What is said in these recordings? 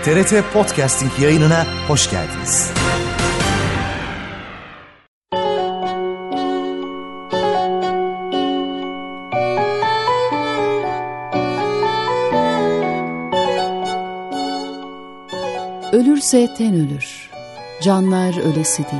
TRT Podcasting yayınına hoş geldiniz. Ölürse ten ölür, canlar ölesi değil.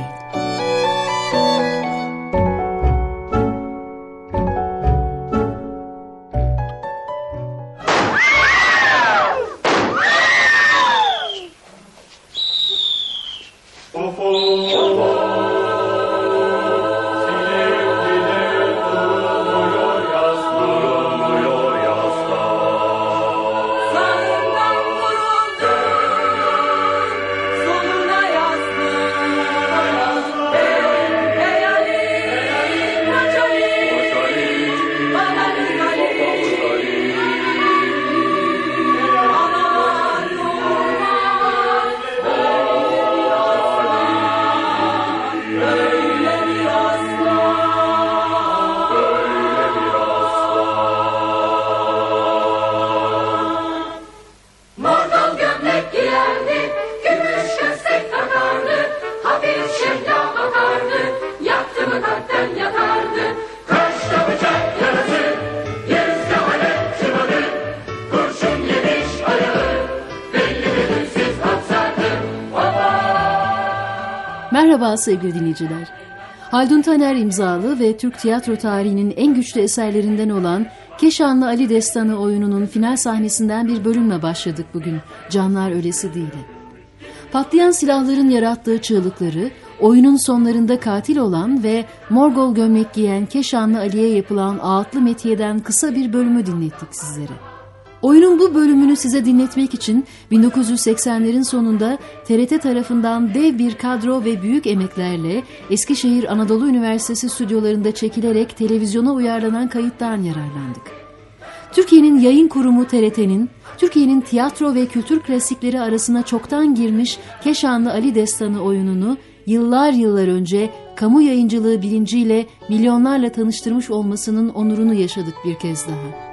Merhaba sevgili dinleyiciler. Haldun Taner imzalı ve Türk tiyatro tarihinin en güçlü eserlerinden olan Keşanlı Ali Destanı oyununun final sahnesinden bir bölümle başladık bugün. Canlar ölesi değil. Patlayan silahların yarattığı çığlıkları, oyunun sonlarında katil olan ve morgol gömlek giyen Keşanlı Ali'ye yapılan ağıtlı metiyeden kısa bir bölümü dinlettik sizlere. Oyunun bu bölümünü size dinletmek için 1980'lerin sonunda TRT tarafından dev bir kadro ve büyük emeklerle Eskişehir Anadolu Üniversitesi stüdyolarında çekilerek televizyona uyarlanan kayıttan yararlandık. Türkiye'nin yayın kurumu TRT'nin, Türkiye'nin tiyatro ve kültür klasikleri arasına çoktan girmiş Keşanlı Ali Destanı oyununu yıllar önce kamu yayıncılığı bilinciyle milyonlarla tanıştırmış olmasının onurunu yaşadık bir kez daha.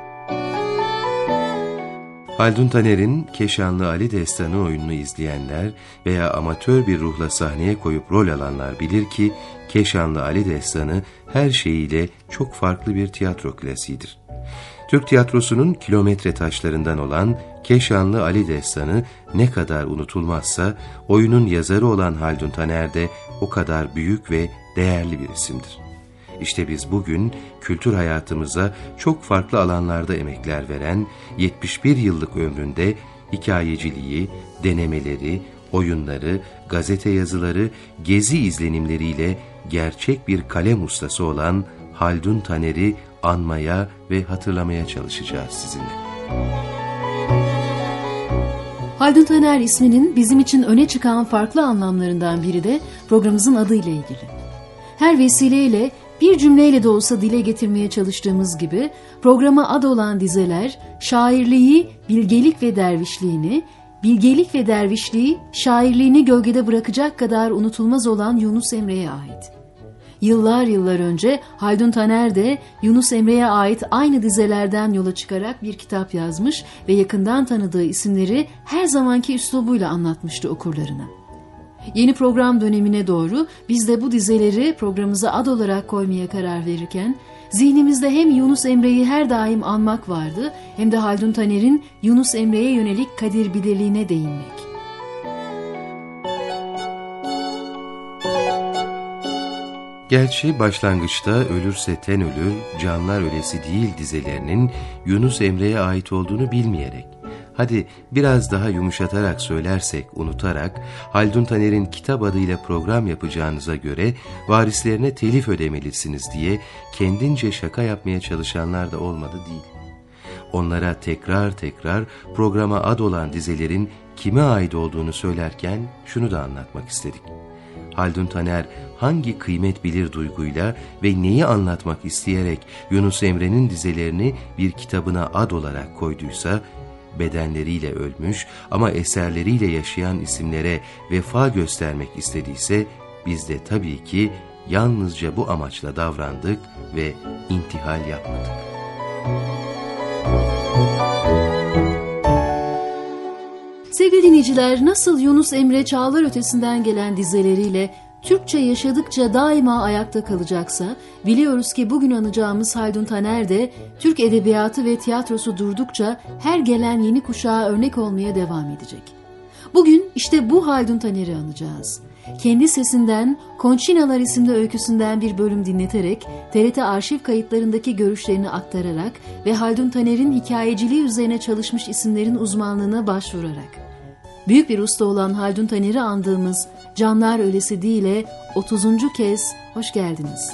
Haldun Taner'in Keşanlı Ali Destanı oyununu izleyenler veya amatör bir ruhla sahneye koyup rol alanlar bilir ki Keşanlı Ali Destanı her şeyiyle çok farklı bir tiyatro klasiğidir. Türk tiyatrosunun kilometre taşlarından olan Keşanlı Ali Destanı ne kadar unutulmazsa oyunun yazarı olan Haldun Taner de o kadar büyük ve değerli bir isimdir. İşte biz bugün kültür hayatımıza çok farklı alanlarda emekler veren 71 yıllık ömründe hikayeciliği, denemeleri, oyunları, gazete yazıları, gezi izlenimleriyle gerçek bir kalem ustası olan Haldun Taner'i anmaya ve hatırlamaya çalışacağız sizinle. Haldun Taner isminin bizim için öne çıkan farklı anlamlarından biri de programımızın adıyla ilgili. Her vesileyle bir cümleyle de olsa dile getirmeye çalıştığımız gibi programa ad olan dizeler şairliği, bilgelik ve dervişliğini, bilgelik ve dervişliği şairliğini gölgede bırakacak kadar unutulmaz olan Yunus Emre'ye ait. Yıllar önce Haldun Taner de Yunus Emre'ye ait aynı dizelerden yola çıkarak bir kitap yazmış ve yakından tanıdığı isimleri her zamanki üslubuyla anlatmıştı okurlarına. Yeni program dönemine doğru biz de bu dizeleri programımıza ad olarak koymaya karar verirken zihnimizde hem Yunus Emre'yi her daim anmak vardı hem de Haldun Taner'in Yunus Emre'ye yönelik kadir bilirliğine değinmek. Gerçi başlangıçta ölürse ten ölür, canlar ölesi değil dizelerinin Yunus Emre'ye ait olduğunu bilmeyerek, hadi biraz daha yumuşatarak söylersek unutarak, Haldun Taner'in kitap adıyla program yapacağınıza göre varislerine telif ödemelisiniz diye kendince şaka yapmaya çalışanlar da olmadı değil. Onlara tekrar programa ad olan dizelerin kime ait olduğunu söylerken şunu da anlatmak istedik. Haldun Taner hangi kıymet bilir duyguyla ve neyi anlatmak isteyerek Yunus Emre'nin dizelerini bir kitabına ad olarak koyduysa, bedenleriyle ölmüş ama eserleriyle yaşayan isimlere vefa göstermek istediyse, biz de tabii ki yalnızca bu amaçla davrandık ve intihal yapmadık. Sevgili dinleyiciler, nasıl Yunus Emre çağlar ötesinden gelen dizeleriyle Türkçe yaşadıkça daima ayakta kalacaksa, biliyoruz ki bugün anacağımız Haldun Taner de Türk edebiyatı ve tiyatrosu durdukça her gelen yeni kuşağa örnek olmaya devam edecek. Bugün işte bu Haldun Taner'i anacağız. Kendi sesinden Konçinalar isimli öyküsünden bir bölüm dinleterek, TRT arşiv kayıtlarındaki görüşlerini aktararak ve Haldun Taner'in hikayeciliği üzerine çalışmış isimlerin uzmanlığına başvurarak. Büyük bir usta olan Haldun Taner'i andığımız Canlar Ölesi Değil'e 30. kez hoş geldiniz.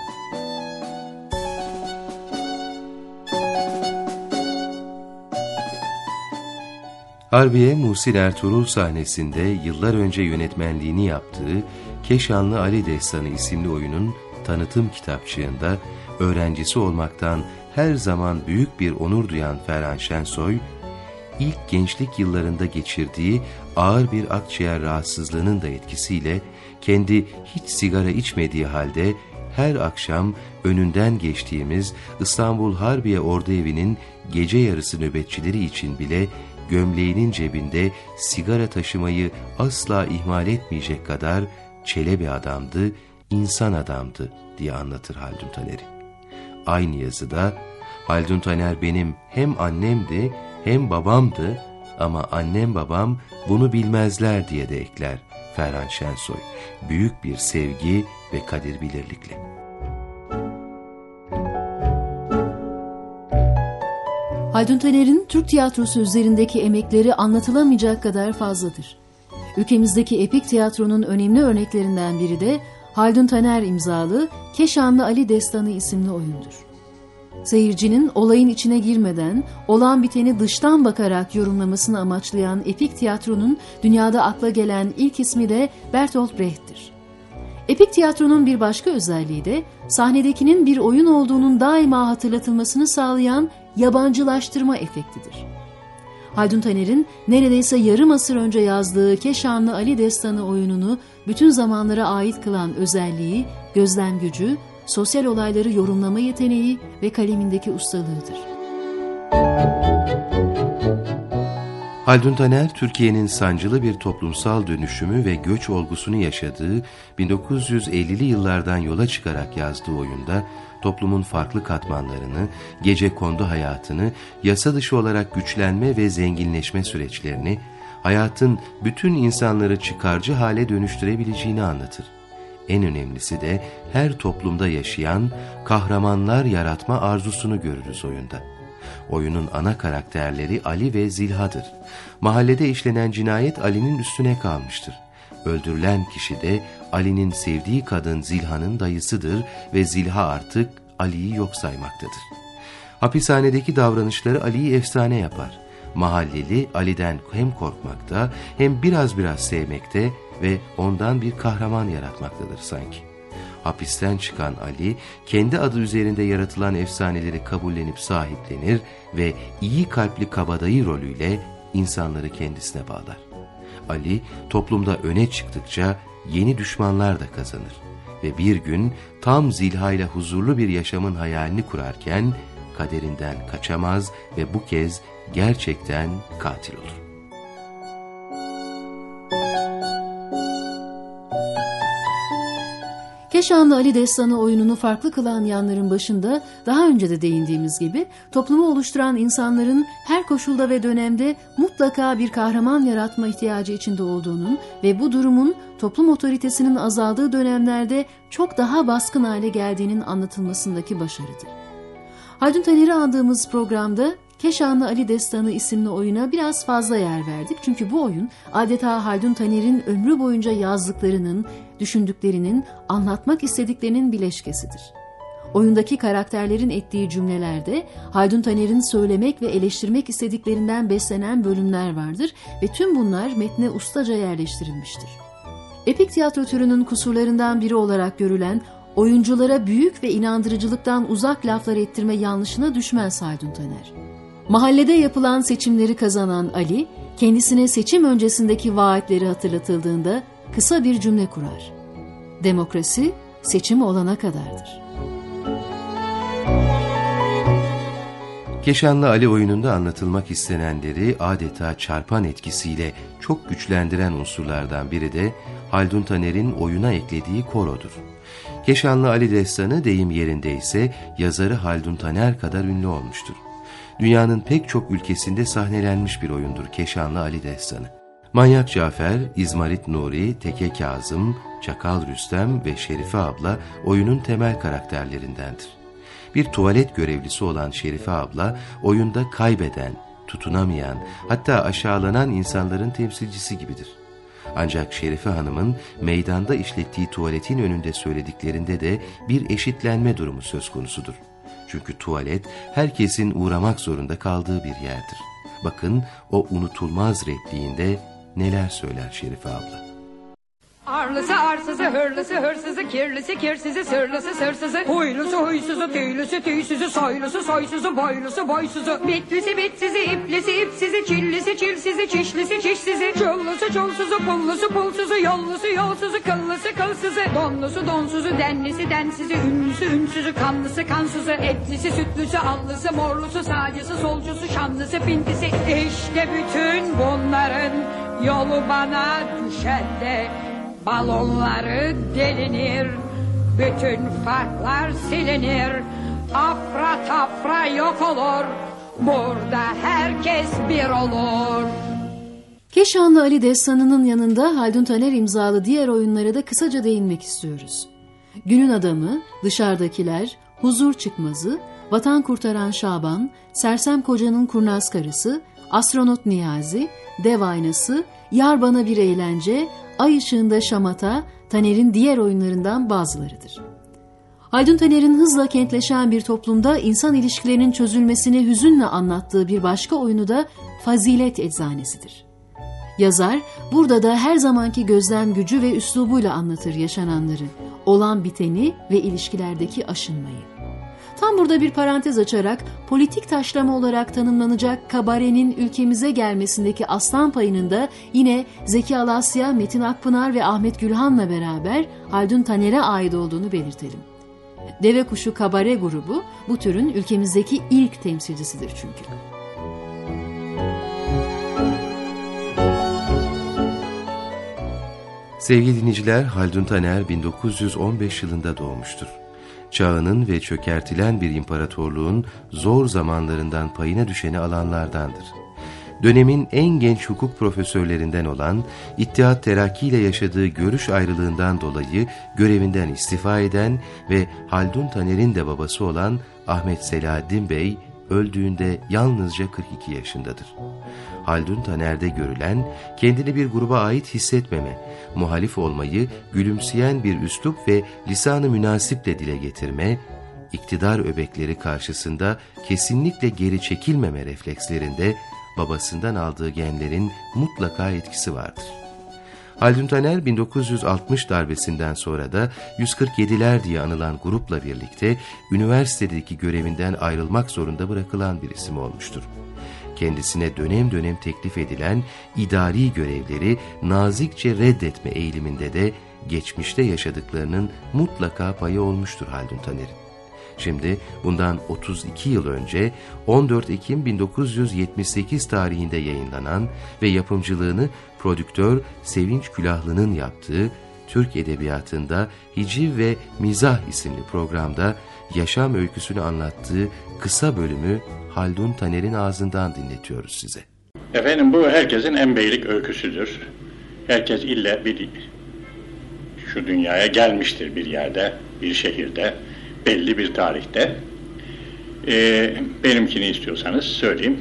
Harbiye Muhsin Ertuğrul sahnesinde yıllar önce yönetmenliğini yaptığı Keşanlı Ali Destanı isimli oyunun tanıtım kitapçığında öğrencisi olmaktan her zaman büyük bir onur duyan Ferhan Şensoy, ilk gençlik yıllarında geçirdiği ağır bir akciğer rahatsızlığının da etkisiyle kendi hiç sigara içmediği halde her akşam önünden geçtiğimiz İstanbul Harbiye Orduevi'nin gece yarısı nöbetçileri için bile gömleğinin cebinde sigara taşımayı asla ihmal etmeyecek kadar çele bir adamdı, insan adamdı diye anlatır Haldun Taner'i. Aynı yazıda Haldun Taner benim hem annemdi hem babamdı ama annem babam bunu bilmezler diye de ekler Ferhan Şensoy, büyük bir sevgi ve kadir bilirlikle. Haldun Taner'in Türk tiyatrosu üzerindeki emekleri anlatılamayacak kadar fazladır. Ülkemizdeki epik tiyatronun önemli örneklerinden biri de Haldun Taner imzalı Keşanlı Ali Destanı isimli oyundur. Seyircinin olayın içine girmeden, olan biteni dıştan bakarak yorumlamasını amaçlayan epik tiyatronun dünyada akla gelen ilk ismi de Bertolt Brecht'tir. Epik tiyatronun bir başka özelliği de sahnedekinin bir oyun olduğunun daima hatırlatılmasını sağlayan yabancılaştırma efektidir. Haldun Taner'in neredeyse yarım asır önce yazdığı Keşanlı Ali Destanı oyununu bütün zamanlara ait kılan özelliği, gözlem gücü, sosyal olayları yorumlama yeteneği ve kalemindeki ustalığıdır. Haldun Taner, Türkiye'nin sancılı bir toplumsal dönüşümü ve göç olgusunu yaşadığı 1950'li yıllardan yola çıkarak yazdığı oyunda toplumun farklı katmanlarını, gecekondu hayatını, yasa dışı olarak güçlenme ve zenginleşme süreçlerini, hayatın bütün insanları çıkarcı hale dönüştürebileceğini anlatır. En önemlisi de her toplumda yaşayan kahramanlar yaratma arzusunu görürüz oyunda. Oyunun ana karakterleri Ali ve Zilha'dır. Mahallede işlenen cinayet Ali'nin üstüne kalmıştır. Öldürülen kişi de Ali'nin sevdiği kadın Zilha'nın dayısıdır ve Zilha artık Ali'yi yok saymaktadır. Hapishanedeki davranışları Ali'yi efsane yapar. Mahalleli Ali'den hem korkmakta hem biraz sevmekte ve ondan bir kahraman yaratmaktadır sanki. Hapisten çıkan Ali, kendi adı üzerinde yaratılan efsaneleri kabullenip sahiplenir ve iyi kalpli kabadayı rolüyle insanları kendisine bağlar. Ali, toplumda öne çıktıkça yeni düşmanlar da kazanır ve bir gün tam Zilha ile huzurlu bir yaşamın hayalini kurarken kaderinden kaçamaz ve bu kez gerçekten katil olur. Keşanlı Ali Destanı oyununu farklı kılan yanların başında daha önce de değindiğimiz gibi toplumu oluşturan insanların her koşulda ve dönemde mutlaka bir kahraman yaratma ihtiyacı içinde olduğunun ve bu durumun toplum otoritesinin azaldığı dönemlerde çok daha baskın hale geldiğinin anlatılmasındaki başarıdır. Haldun Taner'i andığımız programda Keşanlı Ali Destanı isimli oyuna biraz fazla yer verdik. Çünkü bu oyun adeta Haldun Taner'in ömrü boyunca yazdıklarının, düşündüklerinin, anlatmak istediklerinin bileşkesidir. Oyundaki karakterlerin ettiği cümlelerde Haldun Taner'in söylemek ve eleştirmek istediklerinden beslenen bölümler vardır ve tüm bunlar metne ustaca yerleştirilmiştir. Epik tiyatro türünün kusurlarından biri olarak görülen oyunculara büyük ve inandırıcılıktan uzak laflar ettirme yanlışına düşmez Haldun Taner. Mahallede yapılan seçimleri kazanan Ali, kendisine seçim öncesindeki vaatleri hatırlatıldığında kısa bir cümle kurar. Demokrasi seçim olana kadardır. Keşanlı Ali oyununda anlatılmak istenenleri adeta çarpan etkisiyle çok güçlendiren unsurlardan biri de Haldun Taner'in oyuna eklediği korodur. Keşanlı Ali destanı deyim yerindeyse yazarı Haldun Taner kadar ünlü olmuştur. Dünyanın pek çok ülkesinde sahnelenmiş bir oyundur Keşanlı Ali destanı. Manyak Cafer, İzmarit Nuri, Teke Kazım, Çakal Rüstem ve Şerife abla oyunun temel karakterlerindendir. Bir tuvalet görevlisi olan Şerife abla oyunda kaybeden, tutunamayan, hatta aşağılanan insanların temsilcisi gibidir. Ancak Şerife Hanım'ın meydanda işlettiği tuvaletin önünde söylediklerinde de bir eşitlenme durumu söz konusudur. Çünkü tuvalet herkesin uğramak zorunda kaldığı bir yerdir. Bakın o unutulmaz repliğinde neler söyler Şerife abla. Arlısı arsızı, hırlısı hırsızı, kirlisi kirsizi, sırlısı sırsızı, huylusu huysuzu, tüylüsü tüysüzü, soylusu soysuzu, boylusu boysuzu, bitlisi bitsizi, iplisi ipsizi, çillisi çilsizi, çişlisi çişsizi, çullusu çulsuzu, pullusu pulsuzu, yollusu yolsuzu, kıllısı kılsızı, donlusu donsuzu, denlisi densizi, ünlüsü ünsüzü, kanlısı kansızı, etlisi sütlüsü, allısı morlusu, sağcısı solcusu, şanlısı pintisi. İşte bütün bunların yolu bana düşen de balonları delinir, bütün farklar silinir, afra tafra yok olur, burada herkes bir olur. Keşanlı Ali destanının yanında Haldun Taner imzalı diğer oyunlara da kısaca değinmek istiyoruz. Günün Adamı, Dışarıdakiler, Huzur Çıkmazı, Vatan Kurtaran Şaban, Sersem Kocanın Kurnaz Karısı, Astronot Niyazi, Dev Aynası, Yar Bana Bir Eğlence, Ay Işığında Şamata, Taner'in diğer oyunlarından bazılarıdır. Haldun Taner'in hızla kentleşen bir toplumda insan ilişkilerinin çözülmesini hüzünle anlattığı bir başka oyunu da Fazilet Eczanesidir. Yazar burada da her zamanki gözlem gücü ve üslubuyla anlatır yaşananları, olan biteni ve ilişkilerdeki aşınmayı. Tam burada bir parantez açarak politik taşlama olarak tanımlanacak kabarenin ülkemize gelmesindeki aslan payının da yine Zeki Alasya, Metin Akpınar ve Ahmet Gülhan'la beraber Haldun Taner'e ait olduğunu belirtelim. Deve Kuşu Kabare grubu bu türün ülkemizdeki ilk temsilcisidir çünkü. Sevgili dinleyiciler, Haldun Taner 1915 yılında doğmuştur. Çağının ve çökertilen bir imparatorluğun zor zamanlarından payına düşeni alanlardandır. Dönemin en genç hukuk profesörlerinden olan, İttihat Terakki ile yaşadığı görüş ayrılığından dolayı görevinden istifa eden ve Haldun Taner'in de babası olan Ahmet Selahaddin Bey, öldüğünde yalnızca 42 yaşındadır. Haldun Taner'de görülen, kendini bir gruba ait hissetmeme, muhalif olmayı gülümseyen bir üslup ve lisan-ı münasiple dile getirme, iktidar öbekleri karşısında kesinlikle geri çekilmeme reflekslerinde babasından aldığı genlerin mutlaka etkisi vardır. Haldun Taner 1960 darbesinden sonra da 147'ler diye anılan grupla birlikte üniversitedeki görevinden ayrılmak zorunda bırakılan bir isim olmuştur. Kendisine dönem dönem teklif edilen idari görevleri nazikçe reddetme eğiliminde de geçmişte yaşadıklarının mutlaka payı olmuştur Haldun Taner'in. Şimdi bundan 32 yıl önce 14 Ekim 1978 tarihinde yayınlanan ve yapımcılığını prodüktör Sevinç Külahlı'nın yaptığı Türk Edebiyatı'nda Hiciv ve Mizah isimli programda yaşam öyküsünü anlattığı kısa bölümü Haldun Taner'in ağzından dinletiyoruz size. Efendim, bu herkesin en beylik öyküsüdür. Herkes illa şu dünyaya gelmiştir bir yerde, bir şehirde, belli bir tarihte. Benimkini istiyorsanız söyleyeyim.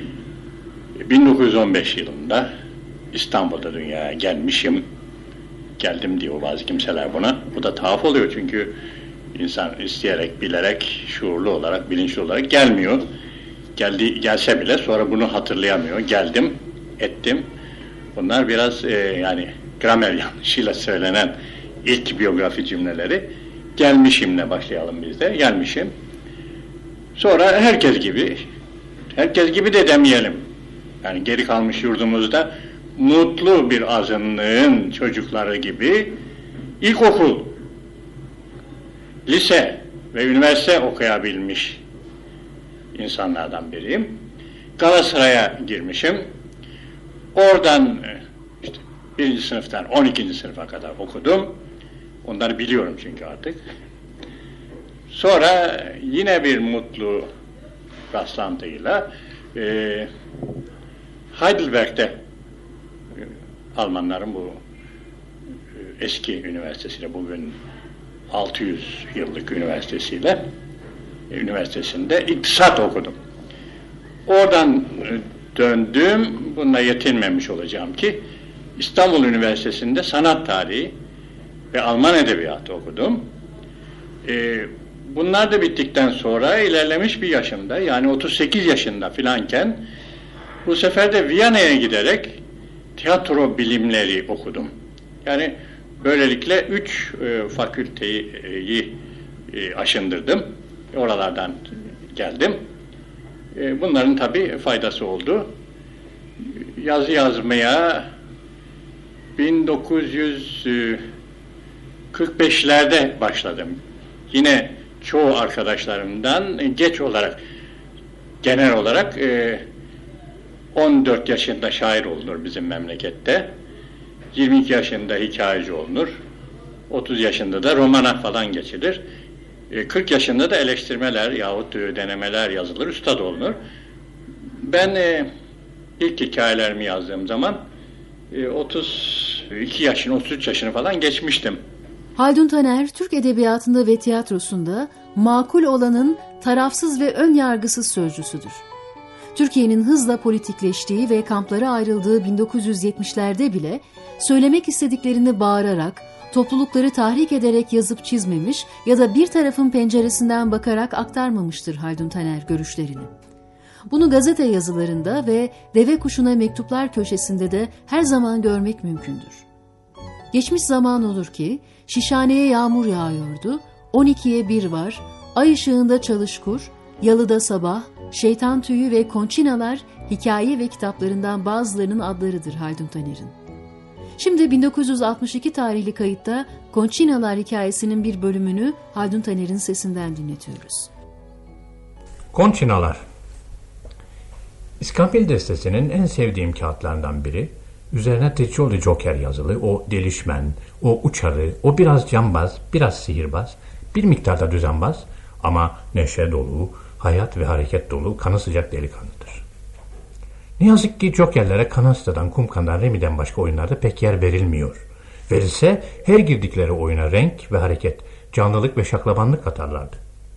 1915 yılında İstanbul'da dünyaya gelmişim. Geldim diyor bazı kimseler buna. Bu da tuhaf oluyor çünkü insan isteyerek, bilerek, şuurlu olarak, bilinçli olarak gelmiyor. Gelse bile sonra bunu hatırlayamıyor. Geldim, ettim. Bunlar biraz yani gramer yanlışıyla söylenen ilk biyografi cümleleri. Gelmişimle başlayalım biz de. Gelmişim. Sonra herkes gibi de demeyelim. Yani geri kalmış yurdumuzda mutlu bir azınlığın çocukları gibi ilkokul, lise ve üniversite okuyabilmiş insanlardan biriyim. Galatasaray'a girmişim. Oradan işte 1. sınıftan 12. sınıfa kadar okudum. Onları biliyorum çünkü artık. Sonra yine bir mutlu rastlantıyla Heidelberg'de Almanların bu eski üniversitesiyle, bugün 600 yıllık üniversitesinde iktisat okudum. Oradan döndüm, bununla yetinmemiş olacağım ki İstanbul Üniversitesi'nde sanat tarihi ve Alman edebiyatı okudum. Bunlar da bittikten sonra ilerlemiş bir yaşımda, yani 38 yaşında filanken bu sefer de Viyana'ya giderek tiyatro bilimleri okudum. Yani böylelikle 3 fakülteyi aşındırdım. Oralardan geldim. Bunların tabii faydası oldu. Yazı yazmaya 1945'lerde başladım. Yine çoğu arkadaşlarımdan geç olarak, genel olarak 14 yaşında şair olunur bizim memlekette. 22 yaşında hikayeci olunur. 30 yaşında da romana falan geçilir. 40 yaşında da eleştirmeler yahut denemeler yazılır, üstad olunur. Ben ilk hikayelerimi yazdığım zaman 32 yaşını, 33 yaşını falan geçmiştim. Haldun Taner, Türk edebiyatında ve tiyatrosunda makul olanın tarafsız ve ön yargısız sözcüsüdür. Türkiye'nin hızla politikleştiği ve kamplara ayrıldığı 1970'lerde bile söylemek istediklerini bağırarak, toplulukları tahrik ederek yazıp çizmemiş ya da bir tarafın penceresinden bakarak aktarmamıştır Haldun Taner görüşlerini. Bunu gazete yazılarında ve Deve Kuşu'na mektuplar köşesinde de her zaman görmek mümkündür. Geçmiş zaman olur ki Şişhane'ye yağmur yağıyordu, 12'ye 1 var, ay ışığında çalışkur, yalıda sabah, şeytan tüyü ve konçinalar hikaye ve kitaplarından bazılarının adlarıdır Haldun Taner'in. Şimdi 1962 tarihli kayıtta Konçinalar hikayesinin bir bölümünü Haldun Taner'in sesinden dinletiyoruz. Konçinalar. İskambil destesinin en sevdiğim kağıtlarından biri, üzerine Triçoli Joker yazılı, o delişmen, o uçarı, o biraz cambaz, biraz sihirbaz, bir miktarda düzenbaz ama neşe dolu, hayat ve hareket dolu, kanı sıcak delikanlıdır. Ne yazık ki Joker'lere Kanasta'dan, Kumkan'dan, Remi'den başka oyunlarda pek yer verilmiyor. Verilse her girdikleri oyuna renk ve hareket, canlılık ve şaklabanlık katarlardı.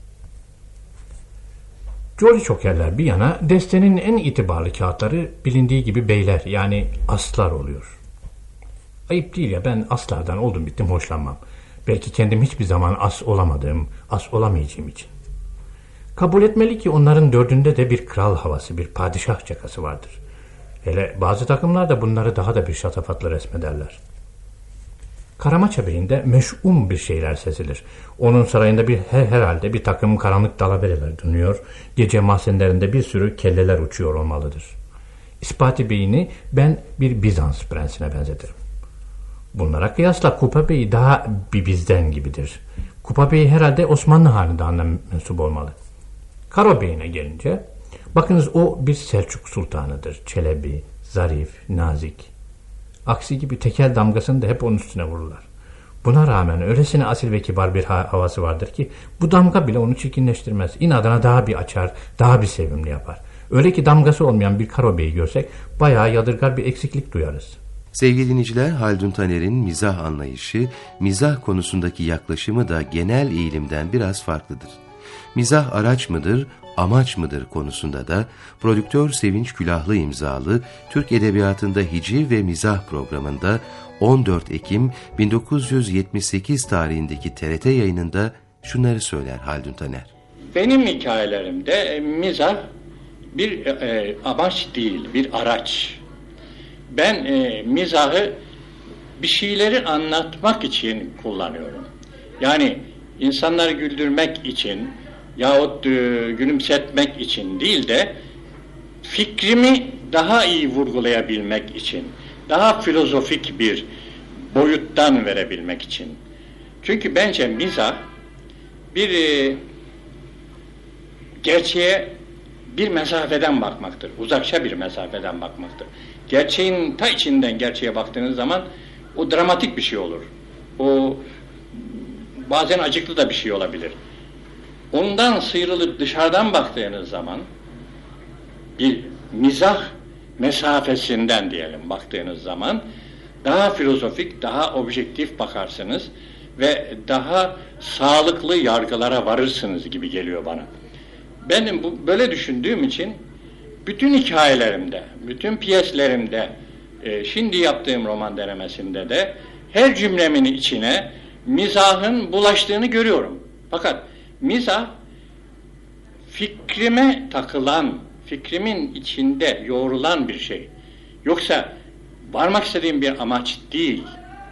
Jolly Joker'ler bir yana, destenin en itibarlı kağıtları bilindiği gibi beyler, yani aslar oluyor. Ayıp değil ya, ben aslardan oldum bittim hoşlanmam. Belki kendim hiçbir zaman as olamadığım, as olamayacağım için. Kabul etmeli ki onların dördünde de bir kral havası, bir padişah çakası vardır. Hele bazı takımlar da bunları daha da bir şatafatla resmederler. Karamaça Bey'inde meş'um bir şeyler sezilir. Onun sarayında herhalde bir takım karanlık dalavereler dönüyor, gece mahzenlerinde bir sürü kelleler uçuyor olmalıdır. İspati Bey'ini ben bir Bizans prensine benzetirim. Bunlara kıyasla Kupa Bey daha bir bizden gibidir. Kupa Bey herhalde Osmanlı hanedanına mensup olmalı. Karo Bey'ine gelince, bakınız o bir Selçuk sultanıdır. Çelebi, zarif, nazik. Aksi gibi tekel damgasını da hep onun üstüne vururlar. Buna rağmen öylesine asil ve kibar bir havası vardır ki bu damga bile onu çirkinleştirmez. İnadına daha bir açar, daha bir sevimli yapar. Öyle ki damgası olmayan bir Karo Bey'i görsek bayağı yadırgar bir eksiklik duyarız. Sevgili dinleyiciler, Haldun Taner'in mizah anlayışı, mizah konusundaki yaklaşımı da genel eğilimden biraz farklıdır. Mizah araç mıdır, amaç mıdır konusunda da prodüktör Sevinç Külahlı imzalı Türk Edebiyatı'nda Hiciv ve Mizah programında 14 Ekim 1978 tarihindeki TRT yayınında şunları söyler Haldun Taner. Benim hikayelerimde mizah bir amaç değil, bir araç. Ben mizahı bir şeyleri anlatmak için kullanıyorum. Yani insanları güldürmek için yahut gülümsetmek için değil de fikrimi daha iyi vurgulayabilmek için, daha filozofik bir boyuttan verebilmek için. Çünkü bence mizah bir gerçeğe bir mesafeden bakmaktır. Uzakça bir mesafeden bakmaktır. Gerçeğin ta içinden gerçeğe baktığınız zaman o dramatik bir şey olur. O bazen acıklı da bir şey olabilir. Ondan sıyrılıp dışarıdan baktığınız zaman bir mizah mesafesinden diyelim baktığınız zaman daha filozofik, daha objektif bakarsınız ve daha sağlıklı yargılara varırsınız gibi geliyor bana. Benim böyle düşündüğüm için bütün hikayelerimde, bütün piyeslerimde, şimdi yaptığım roman denemesinde de her cümlemin içine mizahın bulaştığını görüyorum. Fakat mizah fikrime takılan, fikrimin içinde yoğrulan bir şey. Yoksa varmak istediğim bir amaç değil.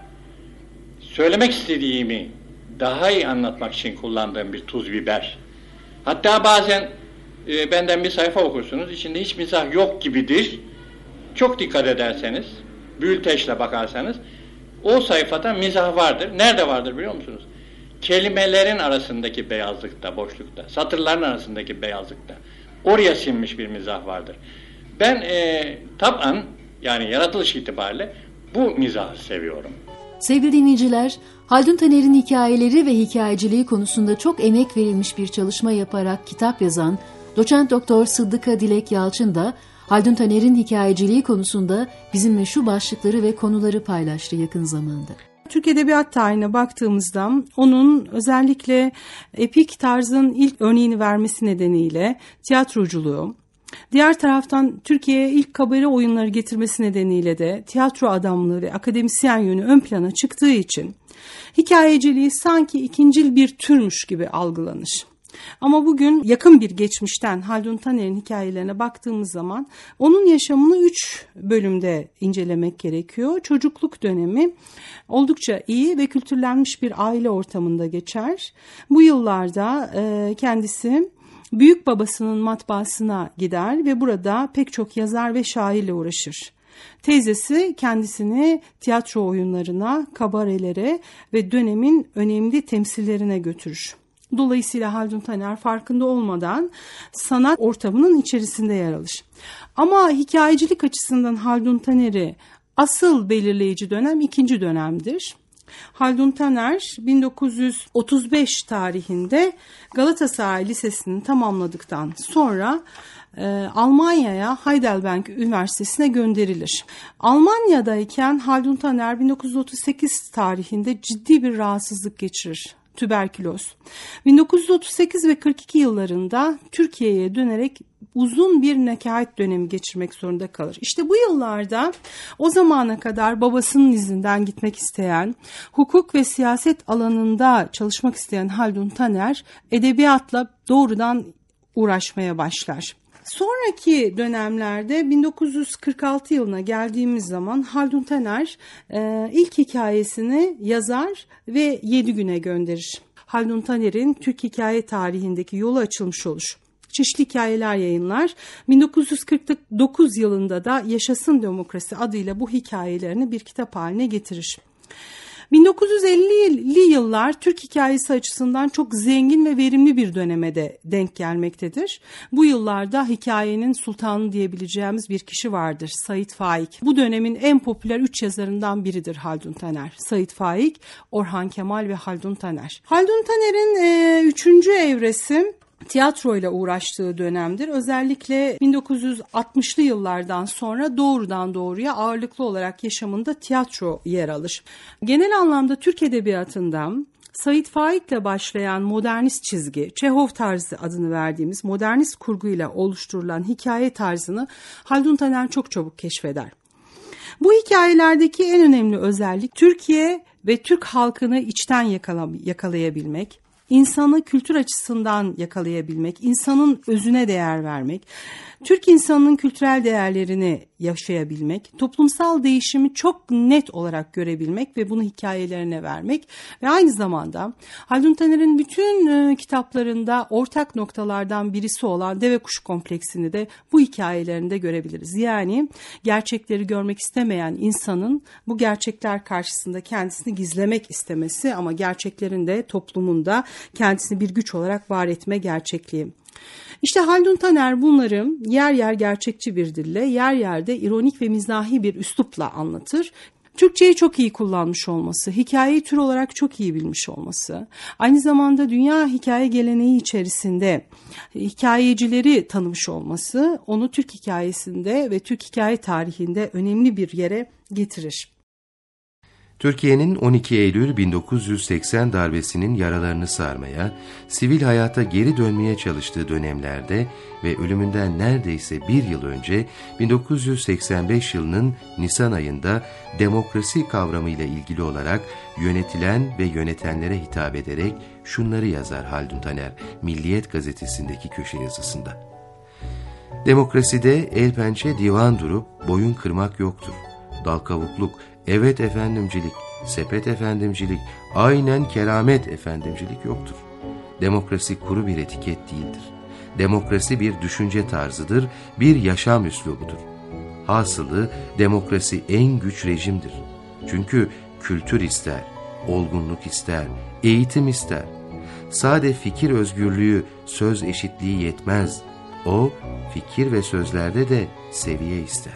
Söylemek istediğimi daha iyi anlatmak için kullandığım bir tuz biber. Hatta bazen benden bir sayfa okursunuz, içinde hiç mizah yok gibidir. Çok dikkat ederseniz, büyülteçle bakarsanız, o sayfada mizah vardır. Nerede vardır biliyor musunuz? Kelimelerin arasındaki beyazlıkta, boşlukta, satırların arasındaki beyazlıkta. Oraya sinmiş bir mizah vardır. Ben taban, yani yaratılış itibariyle bu mizahı seviyorum. Sevgili dinleyiciler, Haldun Taner'in hikayeleri ve hikayeciliği konusunda çok emek verilmiş bir çalışma yaparak kitap yazan Doçent Doktor Sıddıka Dilek Yalçın da Haldun Taner'in hikayeciliği konusunda bizimle şu başlıkları ve konuları paylaştı yakın zamanda. Türk Edebiyat tarihine baktığımızda onun özellikle epik tarzın ilk örneğini vermesi nedeniyle tiyatroculuğu, diğer taraftan Türkiye'ye ilk kabare oyunları getirmesi nedeniyle de tiyatro adamlığı ve akademisyen yönü ön plana çıktığı için hikayeciliği sanki ikincil bir türmüş gibi algılanır. Ama bugün yakın bir geçmişten Haldun Taner'in hikayelerine baktığımız zaman onun yaşamını 3 bölümde incelemek gerekiyor. Çocukluk dönemi oldukça iyi ve kültürlenmiş bir aile ortamında geçer. Bu yıllarda kendisi büyük babasının matbaasına gider ve burada pek çok yazar ve şairle uğraşır. Teyzesi kendisini tiyatro oyunlarına, kabarelere ve dönemin önemli temsillerine götürür. Dolayısıyla Haldun Taner farkında olmadan sanat ortamının içerisinde yer alır. Ama hikayecilik açısından Haldun Taner'i asıl belirleyici dönem 2. dönemdir. Haldun Taner 1935 tarihinde Galatasaray Lisesi'ni tamamladıktan sonra Almanya'ya Heidelberg Üniversitesi'ne gönderilir. Almanya'dayken Haldun Taner 1938 tarihinde ciddi bir rahatsızlık geçirir. Tüberküloz. 1938 ve 42 yıllarında Türkiye'ye dönerek uzun bir nekaat dönemi geçirmek zorunda kalır. İşte bu yıllarda o zamana kadar babasının izinden gitmek isteyen, hukuk ve siyaset alanında çalışmak isteyen Haldun Taner edebiyatla doğrudan uğraşmaya başlar. Sonraki dönemlerde 1946 yılına geldiğimiz zaman Haldun Taner ilk hikayesini yazar ve 7 güne gönderir. Haldun Taner'in Türk hikaye tarihindeki yolu açılmış olur. Çeşitli hikayeler yayınlar. 1949 yılında da Yaşasın Demokrasi adıyla bu hikayelerini bir kitap haline getirir. 1950'li yıllar Türk hikayesi açısından çok zengin ve verimli bir döneme de denk gelmektedir. Bu yıllarda hikayenin sultanı diyebileceğimiz bir kişi vardır, Sait Faik. Bu dönemin en popüler 3 yazarından biridir Haldun Taner. Sait Faik, Orhan Kemal ve Haldun Taner. Haldun Taner'in 3. evresi tiyatroyla uğraştığı dönemdir. Özellikle 1960'lı yıllardan sonra doğrudan doğruya ağırlıklı olarak yaşamında tiyatro yer alır. Genel anlamda Türk edebiyatından Sait Faik'le başlayan modernist çizgi, Çehov tarzı adını verdiğimiz modernist kurguyla oluşturulan hikaye tarzını Haldun Taner çok çabuk keşfeder. Bu hikayelerdeki en önemli özellik Türkiye ve Türk halkını içten yakalayabilmek, İnsanı kültür açısından yakalayabilmek, insanın özüne değer vermek, Türk insanının kültürel değerlerini yaşayabilmek, toplumsal değişimi çok net olarak görebilmek ve bunu hikayelerine vermek ve aynı zamanda Haldun Taner'in bütün kitaplarında ortak noktalardan birisi olan deve kuşu kompleksini de bu hikayelerinde görebiliriz. Yani gerçekleri görmek istemeyen insanın bu gerçekler karşısında kendisini gizlemek istemesi ama gerçeklerin de toplumunda kendisini bir güç olarak var etme gerçekliği. İşte Haldun Taner bunları yer yer gerçekçi bir dille, yer yerde ironik ve mizahi bir üslupla anlatır. Türkçeyi çok iyi kullanmış olması, hikayeyi tür olarak çok iyi bilmiş olması, aynı zamanda dünya hikaye geleneği içerisinde hikayecileri tanımış olması onu Türk hikayesinde ve Türk hikaye tarihinde önemli bir yere getirir. Türkiye'nin 12 Eylül 1980 darbesinin yaralarını sarmaya, sivil hayata geri dönmeye çalıştığı dönemlerde ve ölümünden neredeyse bir yıl önce 1985 yılının Nisan ayında demokrasi kavramıyla ilgili olarak yönetilen ve yönetenlere hitap ederek şunları yazar Haldun Taner, Milliyet gazetesindeki köşe yazısında. Demokraside el pençe divan durup boyun kırmak yoktur. Dal kavukluk, evet efendimcilik, sepet efendimcilik, aynen keramet efendimcilik yoktur. Demokrasi kuru bir etiket değildir. Demokrasi bir düşünce tarzıdır, bir yaşam üslubudur. Hasılı demokrasi en güç rejimdir. Çünkü kültür ister, olgunluk ister, eğitim ister. Sade fikir özgürlüğü, söz eşitliği yetmez. O, fikir ve sözlerde de seviye ister.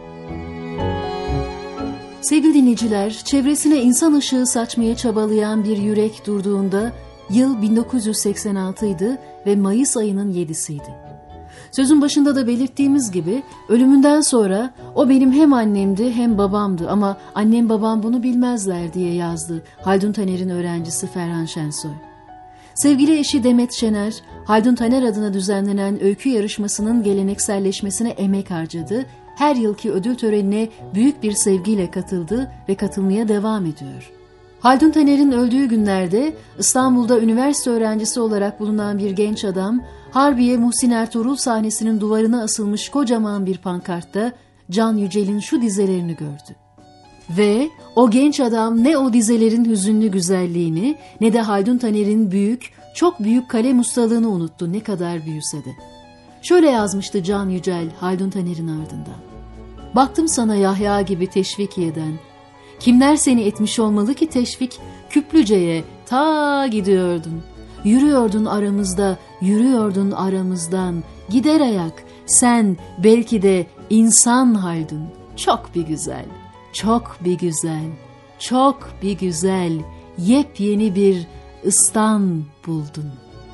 Sevgili dinleyiciler, çevresine insan ışığı saçmaya çabalayan bir yürek durduğunda yıl 1986 idi ve Mayıs ayının 7'siydi. Sözün başında da belirttiğimiz gibi ölümünden sonra o benim hem annemdi hem babamdı ama annem babam bunu bilmezler diye yazdı Haldun Taner'in öğrencisi Ferhan Şensoy. Sevgili eşi Demet Şener, Haldun Taner adına düzenlenen öykü yarışmasının gelenekselleşmesine emek harcadı. Her yılki ödül törenine büyük bir sevgiyle katıldı ve katılmaya devam ediyor. Haldun Taner'in öldüğü günlerde İstanbul'da üniversite öğrencisi olarak bulunan bir genç adam, Harbiye Muhsin Ertuğrul sahnesinin duvarına asılmış kocaman bir pankartta Can Yücel'in şu dizelerini gördü. Ve o genç adam ne o dizelerin hüzünlü güzelliğini ne de Haldun Taner'in büyük, çok büyük kalem ustalığını unuttu ne kadar büyüse de. Şöyle yazmıştı Can Yücel Haldun Taner'in ardından. Baktım sana Yahya gibi teşvik eden. Kimler seni etmiş olmalı ki teşvik? Küplüce'ye ta gidiyordun. Yürüyordun aramızda, yürüyordun aramızdan. Gider ayak, sen belki de insan Haldun. Çok bir güzel, çok bir güzel, çok bir güzel, yepyeni bir ıstan buldun.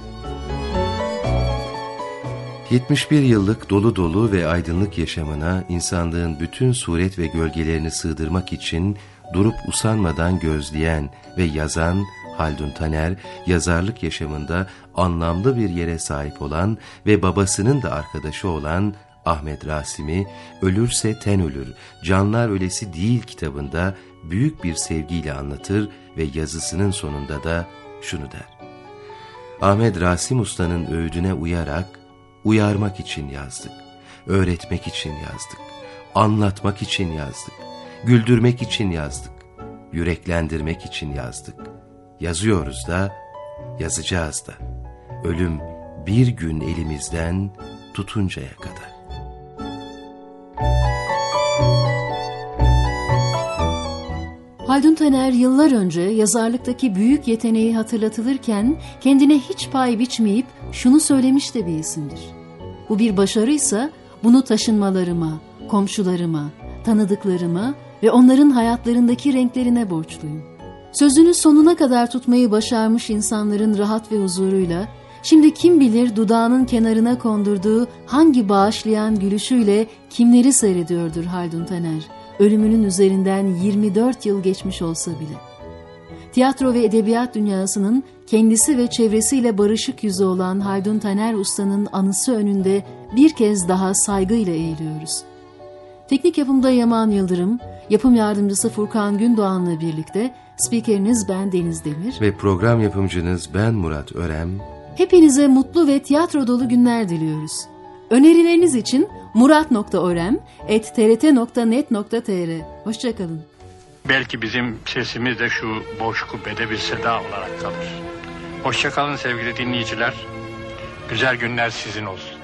71 yıllık dolu dolu ve aydınlık yaşamına insanlığın bütün suret ve gölgelerini sığdırmak için durup usanmadan gözleyen ve yazan Haldun Taner, yazarlık yaşamında anlamlı bir yere sahip olan ve babasının da arkadaşı olan Ahmet Rasim'i Ölürse Ten Ölür, Canlar Ölesi Değil kitabında büyük bir sevgiyle anlatır ve yazısının sonunda da şunu der. Ahmet Rasim Usta'nın öğüdüne uyarak, uyarmak için yazdık, öğretmek için yazdık, anlatmak için yazdık, güldürmek için yazdık, yüreklendirmek için yazdık. Yazıyoruz da, yazacağız da. Ölüm bir gün elimizden tutuncaya kadar. Haldun Taner yıllar önce yazarlıktaki büyük yeteneği hatırlatılırken kendine hiç pay biçmeyip şunu söylemiş de bir isimdir. Bu bir başarıysa bunu taşınmalarıma, komşularıma, tanıdıklarıma ve onların hayatlarındaki renklerine borçluyum. Sözünü sonuna kadar tutmayı başarmış insanların rahat ve huzuruyla, şimdi kim bilir dudağının kenarına kondurduğu hangi bağışlayan gülüşüyle kimleri seyrediyordur Haldun Taner, ölümünün üzerinden 24 yıl geçmiş olsa bile. Tiyatro ve edebiyat dünyasının kendisi ve çevresiyle barışık yüzü olan Haldun Taner Usta'nın anısı önünde bir kez daha saygıyla eğiliyoruz. Teknik yapımda Yaman Yıldırım, yapım yardımcısı Furkan Gündoğan'la birlikte spikeriniz ben Deniz Demir ve program yapımcınız ben Murat Örem. Hepinize mutlu ve tiyatro dolu günler diliyoruz. Önerileriniz için murat.orem@trt.net.tr. Hoşçakalın. Belki bizim sesimiz de şu boş kubbede bir seda olarak kalır. Hoşçakalın sevgili dinleyiciler. Güzel günler sizin olsun.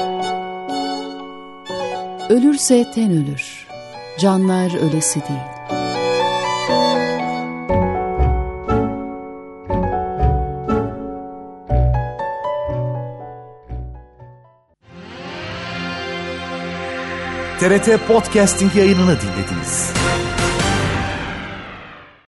Ölürse ten ölür, canlar ölesi değil. TRT Podcasting yayınını dinlediniz.